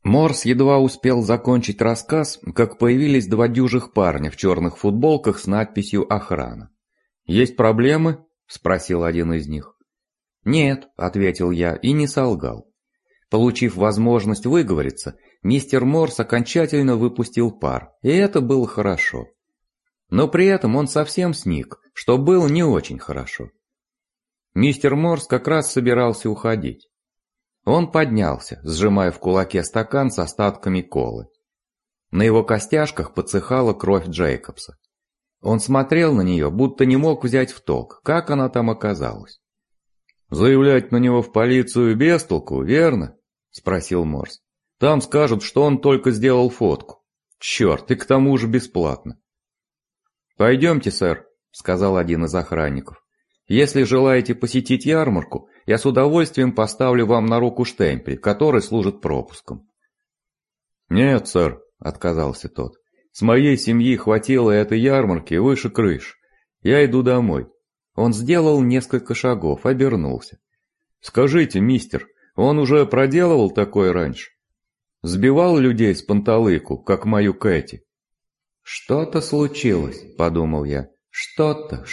Морс едва успел закончить рассказ, как появились два дюжих парня в черных футболках с надписью «Охрана». «Есть проблемы?» – спросил один из них. «Нет», – ответил я и не солгал. Получив возможность выговориться, мистер Морс окончательно выпустил пар, и это было хорошо. Но при этом он совсем сник, что было не очень хорошо. Мистер Морс как раз собирался уходить. Он поднялся, сжимая в кулаке стакан с остатками колы. На его костяшках подсыхала кровь Джейкобса. Он смотрел на нее, будто не мог взять в толк, как она там оказалась. «Заявлять на него в полицию без толку, верно?» – спросил Морс. «Там скажут, что он только сделал фотку. Черт, и к тому же бесплатно». «Пойдемте, сэр», – сказал один из охранников. «Если желаете посетить ярмарку, я с удовольствием поставлю вам на руку штемпель, который служит пропуском». «Нет, сэр», – отказался тот. «С моей семьи хватило этой ярмарки выше крыш. Я иду домой». Он сделал несколько шагов, обернулся. «Скажите, мистер, он уже проделывал такое раньше? Сбивал людей с панталыку, как мою Кэти?» «Что-то случилось», — подумал я. «Что-то.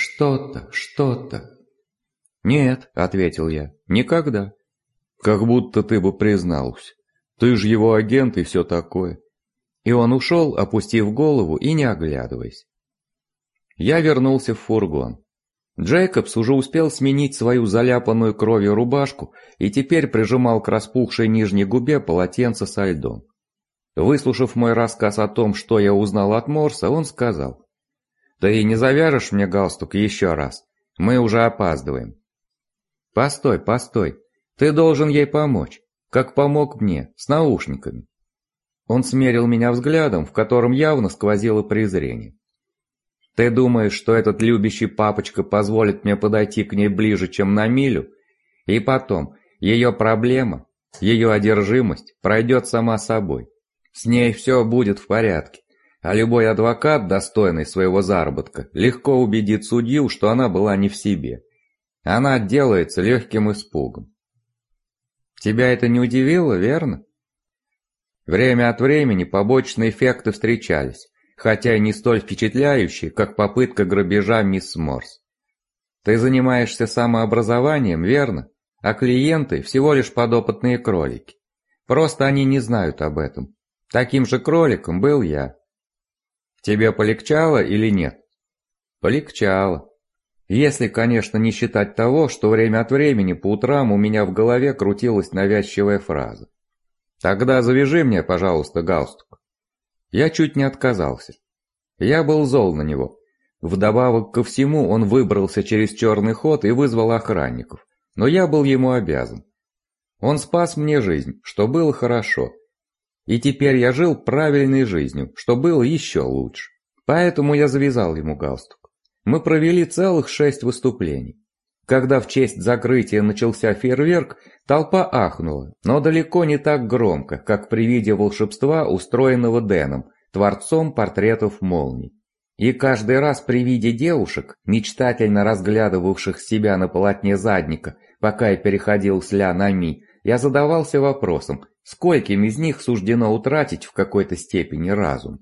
«Нет», — ответил я, — «никогда». «Как будто ты бы признался. Ты же его агент и все такое». И он ушел, опустив голову и не оглядываясь. Я вернулся в фургон. Джейкобс уже успел сменить свою заляпанную кровью рубашку и теперь прижимал к распухшей нижней губе полотенце со льдом. Выслушав мой рассказ о том, что я узнал от Морса, он сказал: «Ты не завяжешь мне галстук еще раз? Мы уже опаздываем». «Постой, ты должен ей помочь, как помог мне, с наушниками». Он смерил меня взглядом, в котором явно сквозило презрение. «Ты думаешь, что этот любящий папочка позволит мне подойти к ней ближе, чем на милю? И потом, ее проблема, ее одержимость пройдет сама собой. С ней все будет в порядке, а любой адвокат, достойный своего заработка, легко убедит судью, что она была не в себе. Она отделается легким испугом». Тебя это не удивило, верно? Время от времени побочные эффекты встречались, хотя и не столь впечатляющие, как попытка грабежа мисс Морс. Ты занимаешься самообразованием, верно? А клиенты всего лишь подопытные кролики. Просто они не знают об этом. Таким же кроликом был я. Тебе полегчало или нет? Полегчало. Если, конечно, не считать того, что время от времени по утрам у меня в голове крутилась навязчивая фраза. «Тогда завяжи мне, пожалуйста, галстук». Я чуть не отказался. Я был зол на него. Вдобавок ко всему он выбрался через черный ход и вызвал охранников. Но я был ему обязан. Он спас мне жизнь, что было хорошо. И теперь я жил правильной жизнью, что было еще лучше. Поэтому я завязал ему галстук. Мы провели целых 6 выступлений. Когда в честь закрытия начался фейерверк, толпа ахнула, но далеко не так громко, как при виде волшебства, устроенного Дэном, творцом портретов молний. И каждый раз при виде девушек, мечтательно разглядывавших себя на полотне задника, пока я переходил с ля на ми, я задавался вопросом, скольким из них суждено утратить в какой-то степени разум.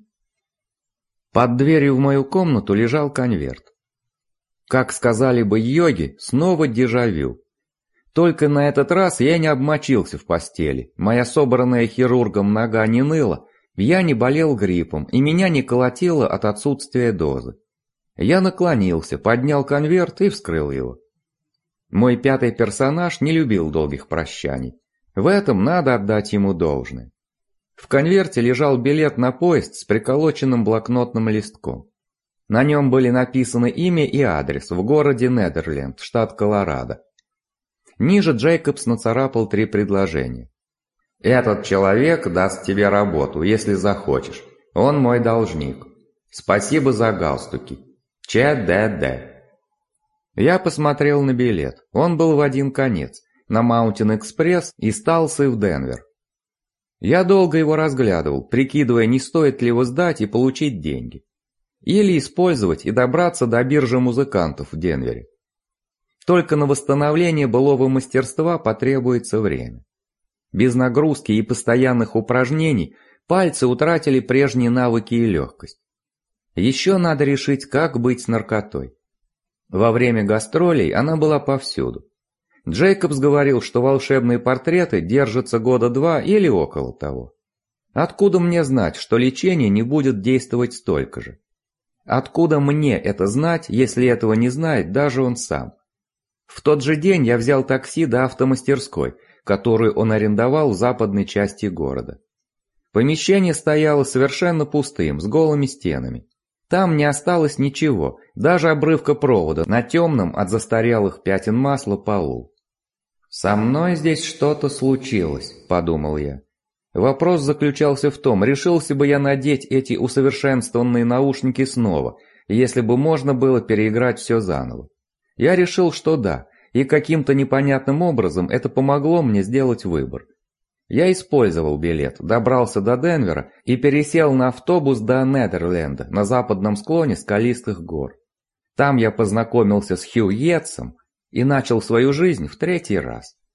Под дверью в мою комнату лежал конверт. Как сказали бы йоги, снова дежавю. Только на этот раз я не обмочился в постели, моя собранная хирургом нога не ныла, я не болел гриппом и меня не колотило от отсутствия дозы. Я наклонился, поднял конверт и вскрыл его. Мой пятый персонаж не любил долгих прощаний. В этом надо отдать ему должное. В конверте лежал билет на поезд с приколоченным блокнотным листком. На нем были написаны имя и адрес в городе Недерленд, штат Колорадо. Ниже Джейкобс нацарапал 3 предложения. «Этот человек даст тебе работу, если захочешь. Он мой должник. Спасибо за галстуки. ЧДД». Я посмотрел на билет. Он был в один конец, на Маунтин-экспресс из Талсы в Денвер. Я долго его разглядывал, прикидывая, не стоит ли его сдать и получить деньги. Или использовать и добраться до биржи музыкантов в Денвере. Только на восстановление былого мастерства потребуется время. Без нагрузки и постоянных упражнений пальцы утратили прежние навыки и легкость. Еще надо решить, как быть с наркотой. Во время гастролей она была повсюду. Джейкобс говорил, что волшебные портреты держатся года 2 или около того. Откуда мне знать, что лечение не будет действовать столько же? Откуда мне это знать, если этого не знает даже он сам? В тот же день я взял такси до автомастерской, которую он арендовал в западной части города. Помещение стояло совершенно пустым, с голыми стенами. Там не осталось ничего, даже обрывка провода на темном от застарелых пятен масла полу. «Со мной здесь что-то случилось», — подумал я. Вопрос заключался в том, решился бы я надеть эти усовершенствованные наушники снова, если бы можно было переиграть все заново. Я решил, что да, и каким-то непонятным образом это помогло мне сделать выбор. Я использовал билет, добрался до Денвера и пересел на автобус до Недерленда на западном склоне скалистых гор. Там я познакомился с Хью Йетсом и начал свою жизнь в 3-й раз.